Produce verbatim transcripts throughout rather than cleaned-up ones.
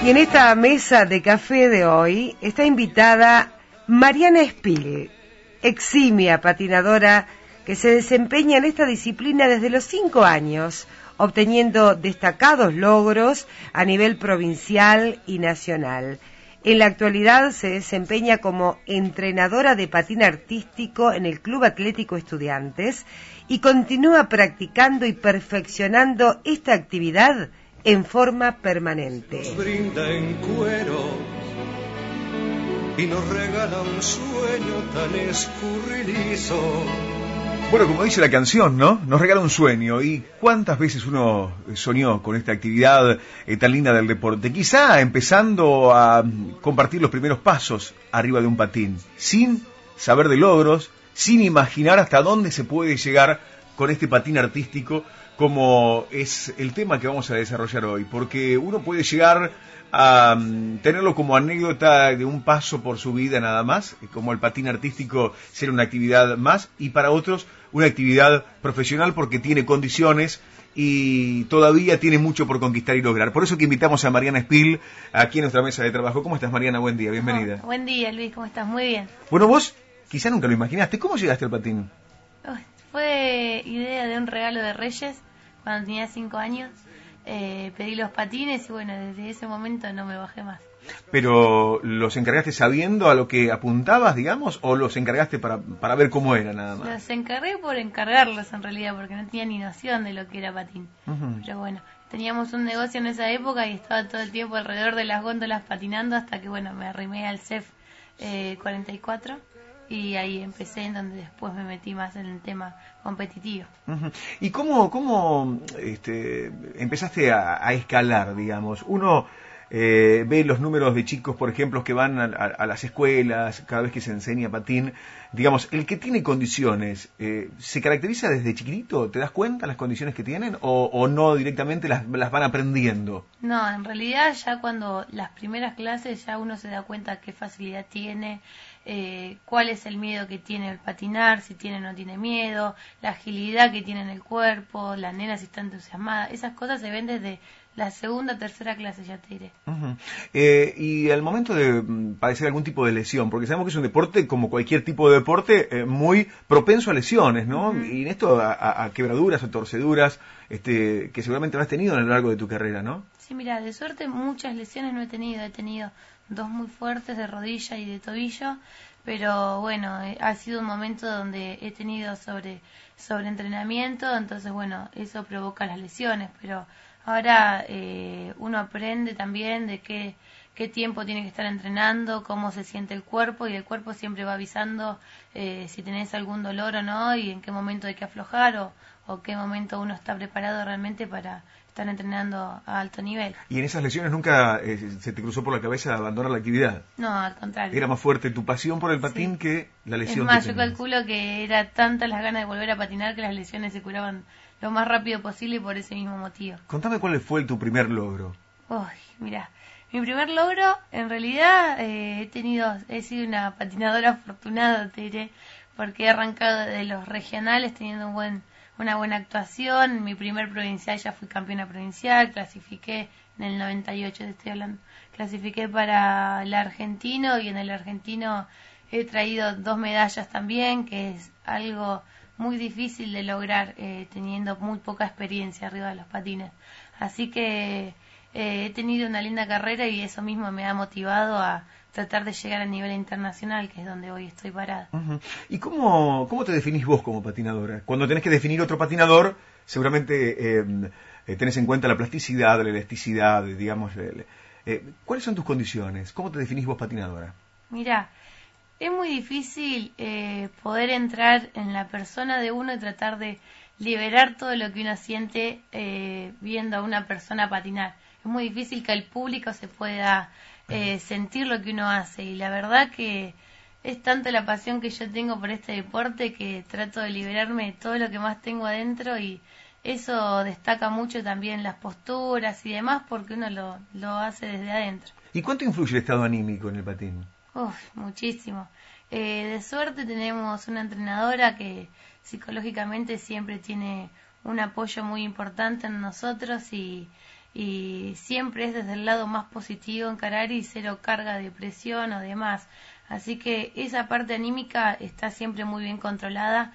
Y en esta mesa de café de hoy está invitada Mariana Espil, eximia patinadora que se desempeña en esta disciplina desde los cinco años, obteniendo destacados logros a nivel provincial y nacional. En la actualidad se desempeña como entrenadora de patín artístico en el Club Atlético Estudiantes y continúa practicando y perfeccionando esta actividad en forma permanente. Nos brinda en cuero y nos regala un sueño tan escurridizo. Bueno, como dice la canción, ¿no? Nos regala un sueño. ¿Y cuántas veces uno soñó con esta actividad eh, tan linda del deporte? Quizá empezando a compartir los primeros pasos arriba de un patín, sin saber de logros, sin imaginar hasta dónde se puede llegar con este patín artístico, como es el tema que vamos a desarrollar hoy. Porque uno puede llegar a um, tenerlo como anécdota de un paso por su vida nada más, como el patín artístico ser una actividad más, y para otros una actividad profesional porque tiene condiciones y todavía tiene mucho por conquistar y lograr. Por eso que invitamos a Mariana Espil aquí en nuestra mesa de trabajo. ¿Cómo estás, Mariana? Buen día, bienvenida. Oh, buen día, Luis, ¿cómo estás? Muy bien. Bueno, vos quizá nunca lo imaginaste. ¿Cómo llegaste al patín? Oh, fue idea de un regalo de Reyes cuando tenía cinco años. Eh, pedí los patines y bueno, desde ese momento no me bajé más. ¿Pero los encargaste sabiendo a lo que apuntabas, digamos, o los encargaste para, para ver cómo era nada más? Los encargué por encargarlos en realidad, porque no tenía ni noción de lo que era patín. Uh-huh. Pero bueno, teníamos un negocio en esa época y estaba todo el tiempo alrededor de las góndolas patinando hasta que bueno, me arrimé al C E F eh, cuarenta y cuatro y ahí empecé, en donde después me metí más en el tema competitivo. Uh-huh. ¿Y cómo, cómo este, empezaste a, a escalar, digamos? Uno eh, ve los números de chicos, por ejemplo, que van a, a, a las escuelas, cada vez que se enseña patín. Digamos, el que tiene condiciones, eh, ¿se caracteriza desde chiquitito? ¿Te das cuenta las condiciones que tienen? ¿O, o no directamente las, las van aprendiendo? No, en realidad ya cuando las primeras clases ya uno se da cuenta qué facilidad tiene, eh, cuál es el miedo que tiene el patinar, si tiene o no tiene miedo, la agilidad que tiene en el cuerpo, la nena si está entusiasmada. Esas cosas se ven desde la segunda, tercera clase, ya te diré. Uh-huh. Eh, y al momento de mm, padecer algún tipo de lesión, porque sabemos que es un deporte, como cualquier tipo de deporte, eh, muy propenso a lesiones, ¿no? Uh-huh. Y en esto a, a, a quebraduras, a torceduras, este, que seguramente habrás tenido a lo largo de tu carrera, ¿no? Sí, mira, de suerte muchas lesiones no he tenido. He tenido dos muy fuertes de rodilla y de tobillo, pero bueno, eh, ha sido un momento donde he tenido sobre, sobre entrenamiento, entonces bueno, eso provoca las lesiones, pero ahora eh, uno aprende también de qué, qué tiempo tiene que estar entrenando, cómo se siente el cuerpo, y el cuerpo siempre va avisando eh, si tenés algún dolor o no, y en qué momento hay que aflojar, o, o qué momento uno está preparado realmente para estar entrenando a alto nivel. ¿Y en esas lesiones nunca eh, se te cruzó por la cabeza abandonar la actividad? No, al contrario. ¿Era más fuerte tu pasión por el patín sí. que la lesión? Es más, que yo calculo que era tanta las ganas de volver a patinar que las lesiones se curaban lo más rápido posible y por ese mismo motivo. Contame cuál fue tu primer logro. Uy, mira, mi primer logro, en realidad, eh, he tenido, he sido una patinadora afortunada, te diré, porque he arrancado de los regionales teniendo un buen, una buena actuación. En mi primer provincial ya fui campeona provincial, clasifiqué en el noventa y ocho, te estoy hablando, clasifiqué para el argentino, y en el argentino he traído dos medallas también, que es algo muy difícil de lograr eh, teniendo muy poca experiencia arriba de los patines. Así que eh, he tenido una linda carrera y eso mismo me ha motivado a tratar de llegar a nivel internacional, que es donde hoy estoy parada. Uh-huh. ¿Y cómo, cómo te definís vos como patinadora? Cuando tenés que definir otro patinador, seguramente eh, eh, tenés en cuenta la plasticidad, la elasticidad, digamos. Eh, eh, ¿Cuáles son tus condiciones? ¿Cómo te definís vos patinadora? Mirá, es muy difícil eh, poder entrar en la persona de uno y tratar de liberar todo lo que uno siente eh, viendo a una persona patinar. Es muy difícil que el público se pueda eh, sentir lo que uno hace, y la verdad que es tanta la pasión que yo tengo por este deporte que trato de liberarme de todo lo que más tengo adentro, y eso destaca mucho también las posturas y demás, porque uno lo, lo hace desde adentro. ¿Y cuánto influye el estado anímico en el patín? Uf, muchísimo. Eh, de suerte tenemos una entrenadora que psicológicamente siempre tiene un apoyo muy importante en nosotros, y, y siempre es desde el lado más positivo encarar y cero carga de presión o demás. Así que esa parte anímica está siempre muy bien controlada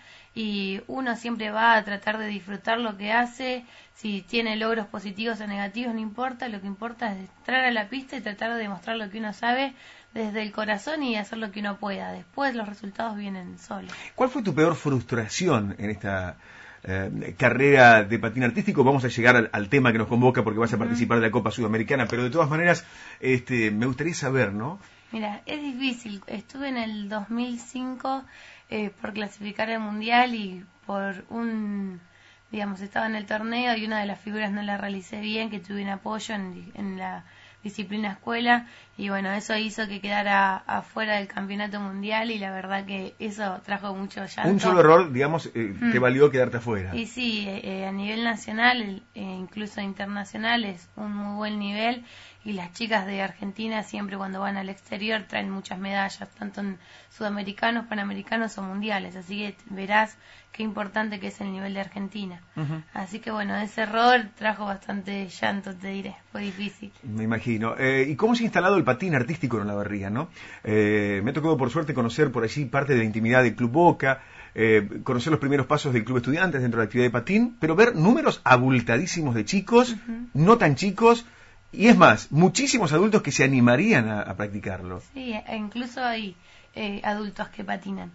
y uno siempre va a tratar de disfrutar lo que hace. Si tiene logros positivos o negativos, no importa, lo que importa es entrar a la pista y tratar de demostrar lo que uno sabe desde el corazón y hacer lo que uno pueda. Después los resultados vienen solos. ¿Cuál fue tu peor frustración en esta eh, carrera de patín artístico? Vamos a llegar al, al tema que nos convoca porque vas a participar de la Copa Sudamericana, pero de todas maneras este, me gustaría saber, ¿no? Mira, es difícil. Estuve en el dos mil cinco eh, por clasificar al Mundial y por un, digamos, estaba en el torneo y una de las figuras no la realicé bien, que tuve un apoyo en, en la disciplina escuela y bueno, eso hizo que quedara afuera del campeonato mundial y la verdad que eso trajo mucho llanto. Un solo error, digamos, eh, mm. te valió quedarte afuera. Y sí, eh, a nivel nacional e incluso internacional es un muy buen nivel y las chicas de Argentina siempre cuando van al exterior traen muchas medallas, tanto en sudamericanos, panamericanos o mundiales, así que verás qué importante que es el nivel de Argentina. Uh-huh. Así que bueno, ese error trajo bastante llanto, te diré, fue difícil. Me imagino. Eh, ¿Y cómo se ha instalado el patín artístico en Olavarría, no? Eh, me ha tocado por suerte conocer por allí parte de la intimidad del Club Boca, eh, conocer los primeros pasos del Club Estudiantes dentro de la actividad de patín, pero ver números abultadísimos de chicos, uh-huh. no tan chicos, y es más, muchísimos adultos que se animarían a, a practicarlo. Sí, incluso hay eh, adultos que patinan.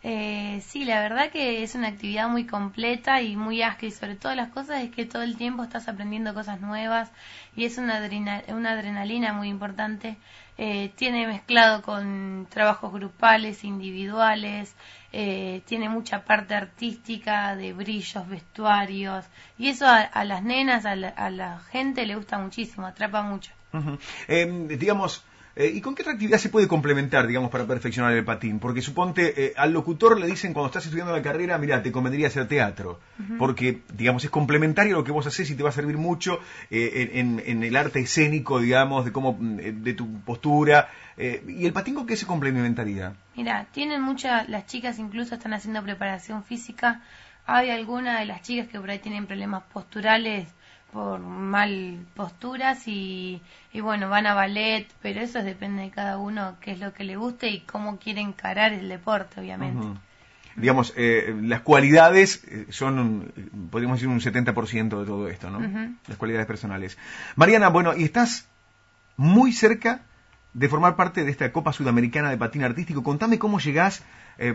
Eh, sí, la verdad que es una actividad muy completa y muy ágil, y sobre todas las cosas es que todo el tiempo estás aprendiendo cosas nuevas y es una, adrena, una adrenalina muy importante. Eh, tiene mezclado con trabajos grupales, individuales, eh, tiene mucha parte artística de brillos, vestuarios y eso a, a las nenas, a la, a la gente le gusta muchísimo, atrapa mucho. Uh-huh. eh, digamos... Eh, ¿Y con qué otra actividad se puede complementar, digamos, para perfeccionar el patín? Porque suponte, eh, al locutor le dicen cuando estás estudiando la carrera, mira, te convendría hacer teatro, uh-huh. porque, digamos, es complementario a lo que vos haces y te va a servir mucho eh, en, en el arte escénico, digamos, de cómo, de tu postura. Eh, ¿Y el patín con qué se complementaría? Mira, tienen muchas, las chicas incluso están haciendo preparación física. Hay algunas de las chicas que por ahí tienen problemas posturales por mal posturas y, y bueno, van a ballet, pero eso depende de cada uno, qué es lo que le guste y cómo quiere encarar el deporte, obviamente. Uh-huh. Digamos, eh, las cualidades son, podríamos decir, un setenta por ciento de todo esto, ¿no? Uh-huh. Las cualidades personales. Mariana, bueno, y estás muy cerca de formar parte de esta Copa Sudamericana de Patín Artístico. Contame cómo llegás eh,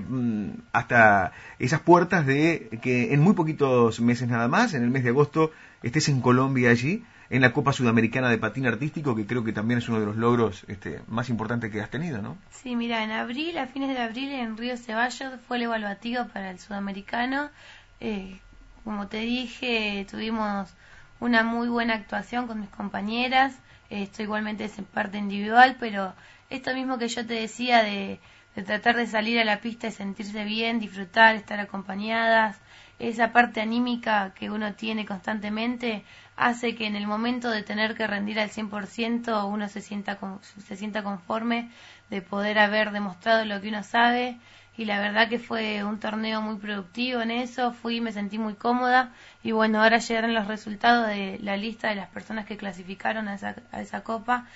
hasta esas puertas de que en muy poquitos meses nada más, en el mes de agosto, estés en Colombia allí, en la Copa Sudamericana de Patín Artístico, que creo que también es uno de los logros este, más importantes que has tenido, ¿no? Sí, mira, en abril, a fines de abril, en Río Ceballos fue el evaluativo para el sudamericano. Eh, como te dije, tuvimos una muy buena actuación con mis compañeras. Esto igualmente es en parte individual, pero esto mismo que yo te decía de, de tratar de salir a la pista y sentirse bien, disfrutar, estar acompañadas, esa parte anímica que uno tiene constantemente hace que en el momento de tener que rendir al cien por ciento uno se sienta, se sienta conforme de poder haber demostrado lo que uno sabe. Y la verdad que fue un torneo muy productivo en eso, fui y me sentí muy cómoda y bueno, ahora llegaron los resultados de la lista de las personas que clasificaron a esa, a esa copa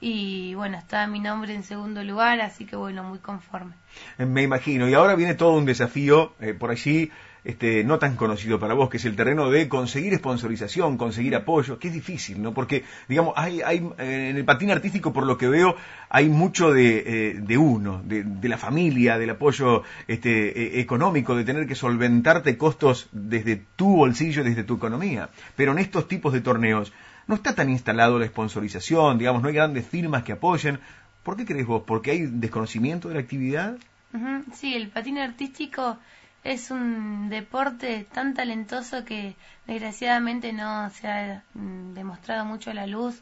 y bueno, está mi nombre en segundo lugar, así que bueno, muy conforme. Me imagino, y ahora viene todo un desafío eh, por allí, este, no tan conocido para vos, que es el terreno de conseguir sponsorización, conseguir apoyo, que es difícil, ¿no? Porque, digamos, hay, hay en el patín artístico, por lo que veo, hay mucho de, eh, de uno, de, de la familia, del apoyo este, eh, económico, de tener que solventarte costos desde tu bolsillo, desde tu economía. Pero en estos tipos de torneos no está tan instalado la sponsorización, digamos, no hay grandes firmas que apoyen. ¿Por qué crees vos? ¿Porque hay desconocimiento de la actividad? Uh-huh. Sí, el patín artístico es un deporte tan talentoso que desgraciadamente no se ha mm, demostrado mucho a la luz,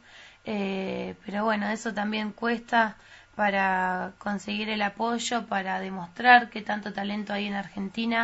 eh, pero bueno, eso también cuesta para conseguir el apoyo, para demostrar qué tanto talento hay en Argentina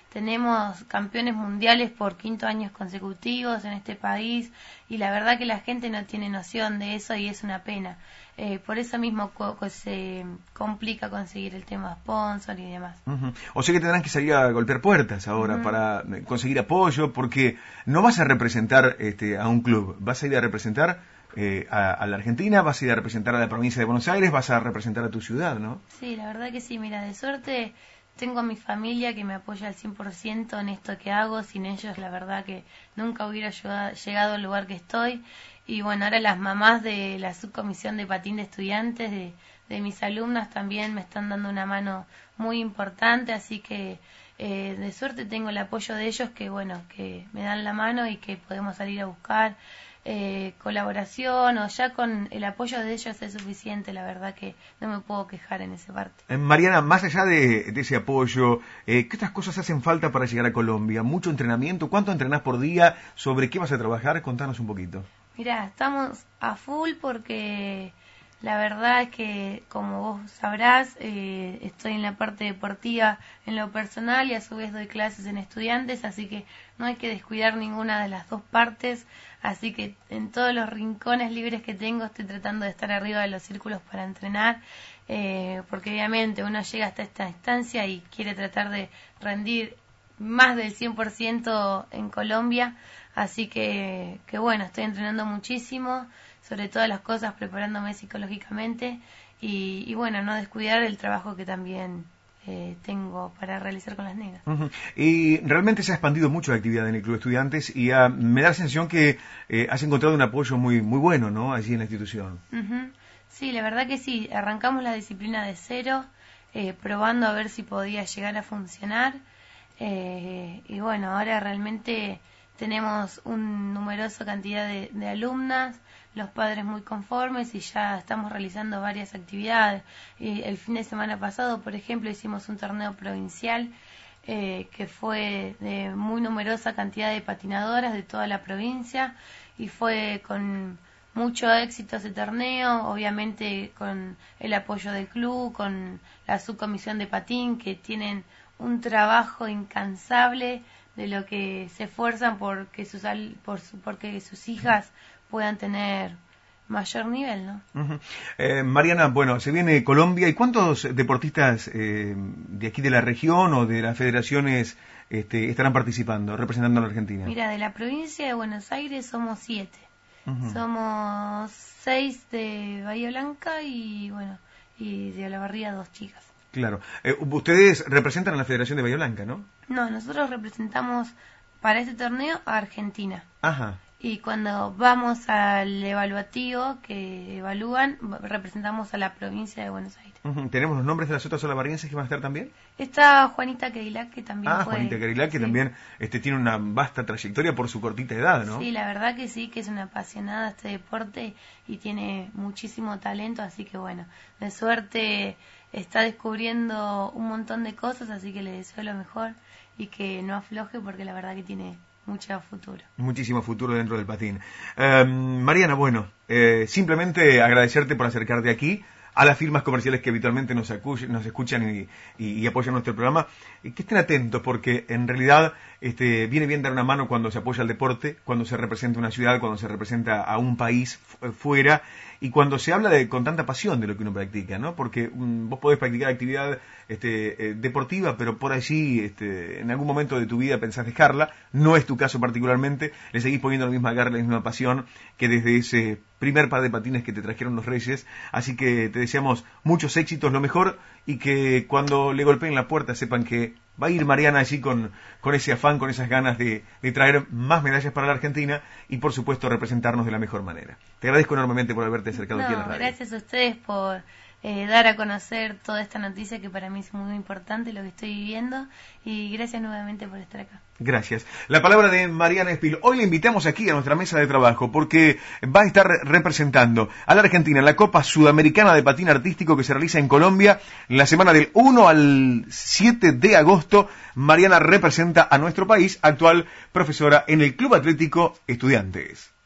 tenemos campeones mundiales por quinto años consecutivos en este país y la verdad que la gente no tiene noción de eso y es una pena. Eh, por eso mismo co co se complica conseguir el tema sponsor y demás. Uh-huh. O sea que tendrán que salir a golpear puertas ahora uh-huh. para conseguir apoyo, porque no vas a representar este, a un club, vas a ir a representar eh, a, a la Argentina, vas a ir a representar a la provincia de Buenos Aires, vas a representar a tu ciudad, ¿no? Sí, la verdad que sí, mira, de suerte tengo a mi familia que me apoya al cien por ciento en esto que hago, sin ellos la verdad que nunca hubiera llegado al lugar que estoy. Y bueno, ahora las mamás de la subcomisión de patín de estudiantes, de, de mis alumnas, también me están dando una mano muy importante, así que eh, de suerte tengo el apoyo de ellos que, bueno, que me dan la mano y que podemos salir a buscar eh, colaboración o ya con el apoyo de ellos es suficiente, la verdad que no me puedo quejar en esa parte. Eh, Mariana, más allá de, de ese apoyo, eh, ¿qué otras cosas hacen falta para llegar a Colombia? ¿Mucho entrenamiento? ¿Cuánto entrenás por día? ¿Sobre qué vas a trabajar? Contanos un poquito. Mirá, estamos a full porque la verdad es que, como vos sabrás, eh, estoy en la parte deportiva en lo personal y a su vez doy clases en estudiantes, así que no hay que descuidar ninguna de las dos partes, así que en todos los rincones libres que tengo estoy tratando de estar arriba de los círculos para entrenar, eh, porque obviamente uno llega hasta esta instancia y quiere tratar de rendir más del cien por ciento en Colombia, así que, que bueno, estoy entrenando muchísimo, sobre todas las cosas, preparándome psicológicamente y, y bueno, no descuidar el trabajo que también eh, tengo para realizar con las nenas. Uh-huh. Y realmente se ha expandido mucho la actividad en el Club de Estudiantes y uh, me da la sensación que eh, has encontrado un apoyo muy muy bueno, ¿no?, allí en la institución. Uh-huh. Sí, la verdad que sí, arrancamos la disciplina de cero, eh, probando a ver si podía llegar a funcionar. Eh, y bueno, ahora realmente tenemos una numerosa cantidad de, de alumnas, los padres muy conformes y ya estamos realizando varias actividades. Eh, el fin de semana pasado, por ejemplo, hicimos un torneo provincial eh, que fue de muy numerosa cantidad de patinadoras de toda la provincia y fue con mucho éxito ese torneo, obviamente con el apoyo del club, con la subcomisión de patín que tienen un trabajo incansable de lo que se esfuerzan porque sus por su, porque sus hijas puedan tener mayor nivel, ¿no? Uh-huh. eh, Mariana, bueno, se viene Colombia, ¿y cuántos deportistas eh, de aquí de la región o de las federaciones este, estarán participando, representando a la Argentina? Mira, de la provincia de Buenos Aires somos siete. Uh-huh. Somos seis de Bahía Blanca y bueno, y de Olavarría dos chicas. Claro. Eh, ustedes representan a la Federación de Bahía Blanca, ¿no? No, nosotros representamos para este torneo a Argentina. Ajá. Y cuando vamos al evaluativo que evalúan, representamos a la provincia de Buenos Aires. Uh-huh. ¿Tenemos los nombres de las otras olavarrienses que van a estar también? Está Juanita Cadillac, que también ah, fue... Juanita Cadillac, que sí. también este, tiene una vasta trayectoria por su cortita edad, ¿no? Sí, la verdad que sí, que es una apasionada de este deporte y tiene muchísimo talento, así que bueno, de suerte está descubriendo un montón de cosas, así que le deseo lo mejor y que no afloje porque la verdad que tiene mucho futuro. Muchísimo futuro dentro del patín. Eh, Mariana, bueno, eh, simplemente agradecerte por acercarte aquí, a las firmas comerciales que habitualmente nos, nos escuchan y, y, y apoyan nuestro programa, y que estén atentos porque en realidad este, viene bien dar una mano cuando se apoya al deporte, cuando se representa una ciudad, cuando se representa a un país fuera y cuando se habla de, con tanta pasión de lo que uno practica, ¿no? Porque um, vos podés practicar actividad este, eh, deportiva, pero por allí este, en algún momento de tu vida pensás dejarla, no es tu caso particularmente, le seguís poniendo la misma garra, la misma pasión que desde ese primer par de patines que te trajeron los Reyes, así que te deseamos muchos éxitos, lo mejor, y que cuando le golpeen la puerta sepan que va a ir Mariana allí con, con ese afán, con esas ganas de, de traer más medallas para la Argentina y por supuesto representarnos de la mejor manera. Te agradezco enormemente por haberte acercado no, aquí a la radio. Gracias a ustedes por eh, dar a conocer toda esta noticia que para mí es muy importante, lo que estoy viviendo, y gracias nuevamente por estar acá. Gracias. La palabra de Mariana Espil. Hoy le invitamos aquí a nuestra mesa de trabajo porque va a estar representando a la Argentina en la Copa Sudamericana de Patín Artístico que se realiza en Colombia en la semana del uno al siete de agosto. Mariana representa a nuestro país, actual profesora en el Club Atlético Estudiantes.